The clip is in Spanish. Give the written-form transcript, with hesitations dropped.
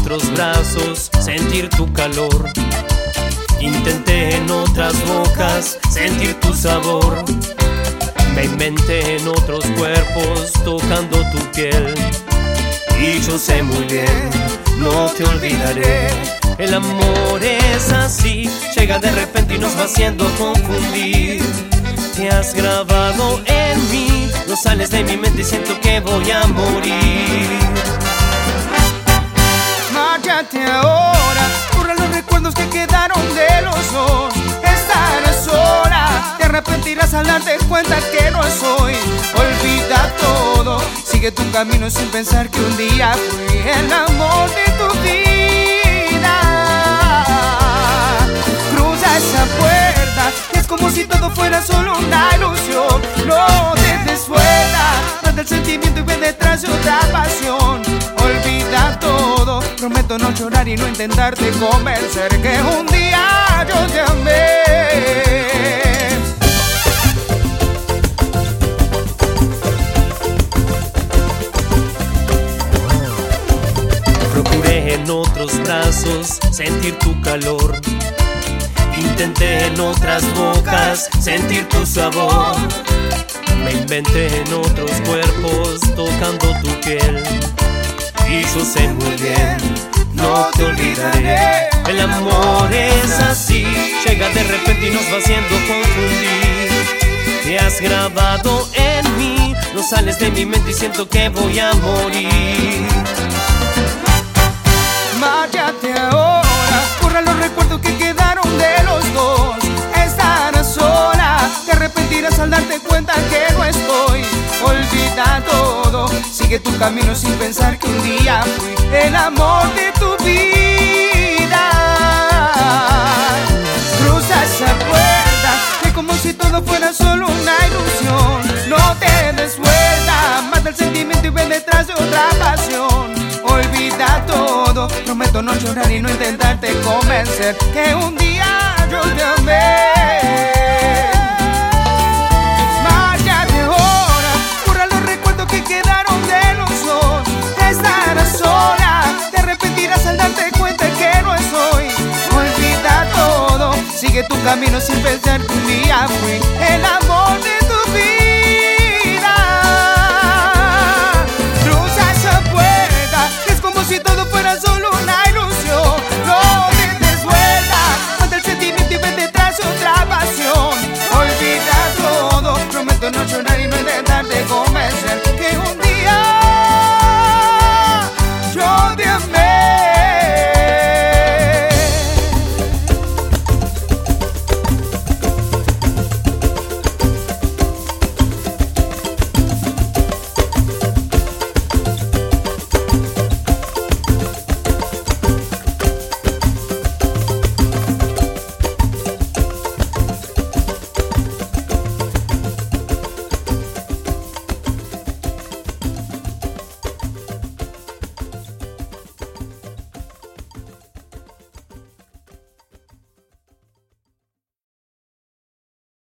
otros brazos sentir tu calor. Intenté en otras bocas sentir tu sabor. Me inventé en otros cuerpos tocando tu piel. Y yo sé muy bien, no te olvidaré. El amor es así, llega de repente y nos va haciendo confundir. Te has grabado en mí, no sales de mi mente y siento que voy a morir. Márchate ahora, borra los recuerdos que quedaron de los dos. Estarás sola, te arrepentirás al darte cuenta que no soy. Olvida todo, sigue tu camino sin pensar que un día fui el amor de tu vida. Cruza esa puerta, y es como si todo fuera solo una ilusión. No te des vuelta, mata el sentimiento y ve detrás de otra pasión. Olvida todo, prometo no llorar y no intentarte convencer que un día yo te amé. Procuré en otros brazos sentir tu calor. Intenté en otras bocas sentir tu sabor. Me inventé en otros cuerpos tocando tu piel. Y yo sé muy bien, no te olvidaré. El amor es así, llega de repente y nos va haciendo confundir. Te has grabado en mí, no sales de mi mente y siento que voy a morir. Márchate ahora, borra los recuerdos que quedaron de los dos. Estarás sola, te arrepentirás al darte cuenta que no estoy. Olvida todo, sigue tu camino sin pensar que un día fui el amor de tu vida. Cruza esa puerta, que como si todo fuera solo una ilusión. No te des vuelta, mata el sentimiento y ven detrás de otra pasión. Olvida todo, prometo no llorar y no intentarte convencer que un día yo te amé. Márchate ahora, borra los recuerdos que quedaron de los dos. Estarás sola, te arrepentirás al darte cuenta que no soy. Olvida todo, sigue tu camino sin pensar que un día fui el amor de